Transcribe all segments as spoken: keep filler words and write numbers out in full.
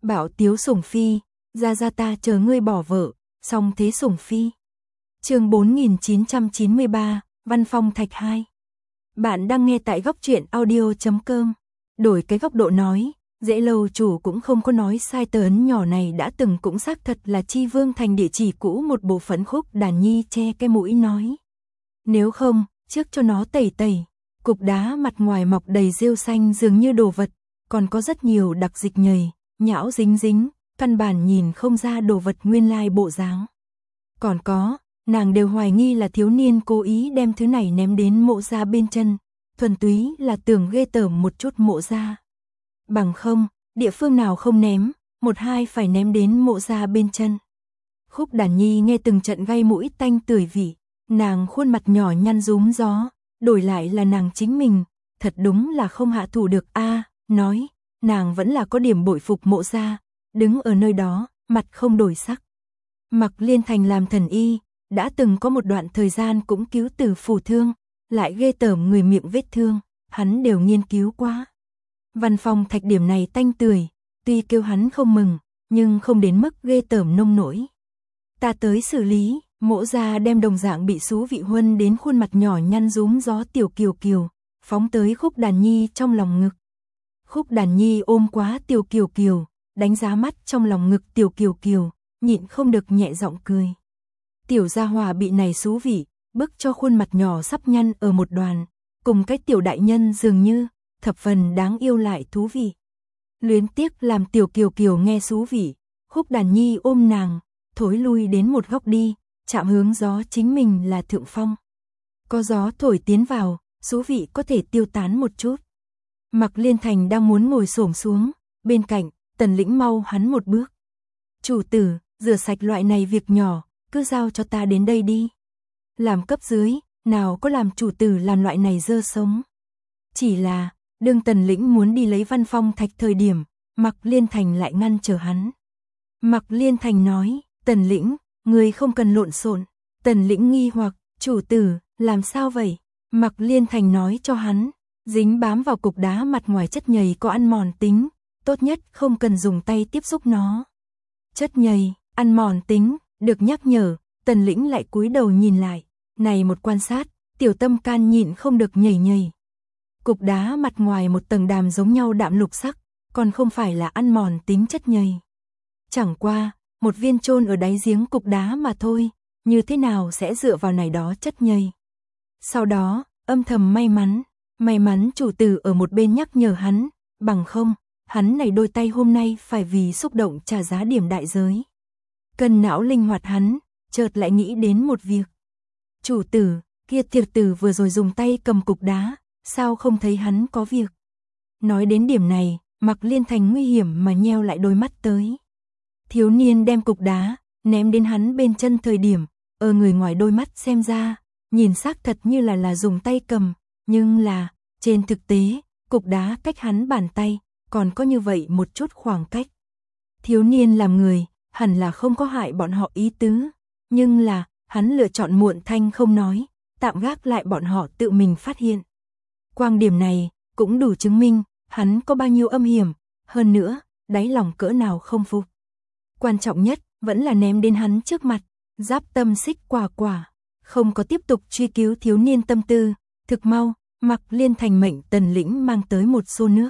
Bảo Tiếu Sủng Phi, ra ra ta chờ ngươi bỏ vợ, song thế Sủng Phi. Chương bốn nghìn chín trăm chín mươi ba, Văn Phong Thạch hai. Bạn đang nghe tại góc truyện audio chấm com. Đổi cái góc độ nói, dễ lâu chủ cũng không có nói sai, tờ ấn nhỏ này đã từng cũng xác thật là Chi Vương Thành địa chỉ cũ một bộ phận. Khúc Đàn Nhi che cái mũi nói. Nếu không, trước cho nó tẩy tẩy. Cục đá mặt ngoài mọc đầy rêu xanh dường như đồ vật, còn có rất nhiều đặc dịch nhầy, nhão dính dính, căn bản nhìn không ra đồ vật nguyên lai bộ dáng. Còn có, nàng đều hoài nghi là thiếu niên cố ý đem thứ này ném đến Mộ gia bên chân, thuần túy là tưởng ghê tởm một chút Mộ gia. Bằng không, địa phương nào không ném, một hai phải ném đến Mộ gia bên chân. Khúc Đàn Nhi nghe từng trận gây mũi tanh tưởi vị, nàng khuôn mặt nhỏ nhăn rúm gió, đổi lại là nàng chính mình, thật đúng là không hạ thủ được a, nói, nàng vẫn là có điểm bội phục Mộ gia, đứng ở nơi đó, mặt không đổi sắc. Mặc Liên Thành làm thần y, đã từng có một đoạn thời gian cũng cứu tử phù thương, lại ghê tởm người miệng vết thương, hắn đều nghiên cứu quá. Văn Phong Thạch điểm này tanh tưởi, tuy kêu hắn không mừng, nhưng không đến mức ghê tởm nông nổi. Ta tới xử lý. Mộ gia đem đồng dạng bị xú vị huân đến khuôn mặt nhỏ nhăn rúm gió tiểu Kiều Kiều, phóng tới Khúc Đàn Nhi trong lòng ngực. Khúc Đàn Nhi ôm quá tiểu Kiều Kiều, đánh giá mắt trong lòng ngực tiểu Kiều Kiều, nhịn không được nhẹ giọng cười. Tiểu gia hòa bị này xú vị, bức cho khuôn mặt nhỏ sắp nhăn ở một đoàn, cùng cái tiểu đại nhân dường như, thập phần đáng yêu lại thú vị. Luyến tiếc làm tiểu Kiều Kiều nghe xú vị, Khúc Đàn Nhi ôm nàng, thối lui đến một góc đi. Chạm hướng gió chính mình là thượng phong. Có gió thổi tiến vào, xú vị có thể tiêu tán một chút. Mặc Liên Thành đang muốn ngồi xổm xuống, bên cạnh, Tần Lĩnh mau hắn một bước. Chủ tử, rửa sạch loại này việc nhỏ, cứ giao cho ta đến đây đi. Làm cấp dưới, nào có làm chủ tử làm loại này dơ sống. Chỉ là, đương Tần Lĩnh muốn đi lấy Văn Phong Thạch thời điểm, Mặc Liên Thành lại ngăn trở hắn. Mặc Liên Thành nói, Tần Lĩnh, người không cần lộn xộn. Tần Lĩnh nghi hoặc, chủ tử, làm sao vậy? Mặc Liên Thành nói cho hắn, dính bám vào cục đá mặt ngoài chất nhầy có ăn mòn tính, tốt nhất không cần dùng tay tiếp xúc nó. Chất nhầy, ăn mòn tính, được nhắc nhở, Tần Lĩnh lại cúi đầu nhìn lại, này một quan sát, tiểu tâm can nhịn không được nhảy nhảy. Cục đá mặt ngoài một tầng đàm giống nhau đạm lục sắc, còn không phải là ăn mòn tính chất nhầy. Chẳng qua, một viên chôn ở đáy giếng cục đá mà thôi, như thế nào sẽ dựa vào này đó chất nhầy. Sau đó, âm thầm may mắn, may mắn chủ tử ở một bên nhắc nhở hắn, bằng không, hắn này đôi tay hôm nay phải vì xúc động trả giá điểm đại giới. Cân não linh hoạt hắn, chợt lại nghĩ đến một việc. Chủ tử, kia thiệt tử vừa rồi dùng tay cầm cục đá, sao không thấy hắn có việc. Nói đến điểm này, Mặc Liên Thành nguy hiểm mà nheo lại đôi mắt tới. Thiếu niên đem cục đá, ném đến hắn bên chân thời điểm, ở người ngoài đôi mắt xem ra, nhìn xác thật như là là dùng tay cầm, nhưng là, trên thực tế, cục đá cách hắn bàn tay, còn có như vậy một chút khoảng cách. Thiếu niên làm người, hẳn là không có hại bọn họ ý tứ, nhưng là, hắn lựa chọn muộn thanh không nói, tạm gác lại bọn họ tự mình phát hiện. Quang điểm này, cũng đủ chứng minh, hắn có bao nhiêu âm hiểm, hơn nữa, đáy lòng cỡ nào không phục. Quan trọng nhất, vẫn là ném đến hắn trước mặt, giáp tâm xích quả quả, không có tiếp tục truy cứu thiếu niên tâm tư, thực mau, Mặc Liên Thành mệnh Tần Lĩnh mang tới một xô nước.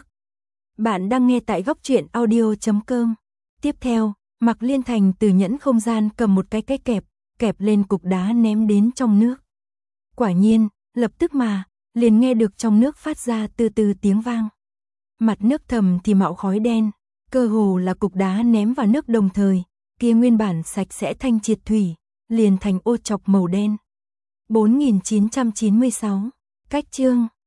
Bạn đang nghe tại góc truyện audio chấm com. Tiếp theo, Mặc Liên Thành từ nhẫn không gian cầm một cái cái kẹp, kẹp lên cục đá ném đến trong nước. Quả nhiên, lập tức mà, liền nghe được trong nước phát ra từ từ tiếng vang. Mặt nước thầm thì mạo khói đen. Cơ hồ là cục đá ném vào nước đồng thời, kia nguyên bản sạch sẽ thanh triệt thủy, liền thành ô chọc màu đen. bốn nghìn chín trăm chín mươi sáu, cách chương.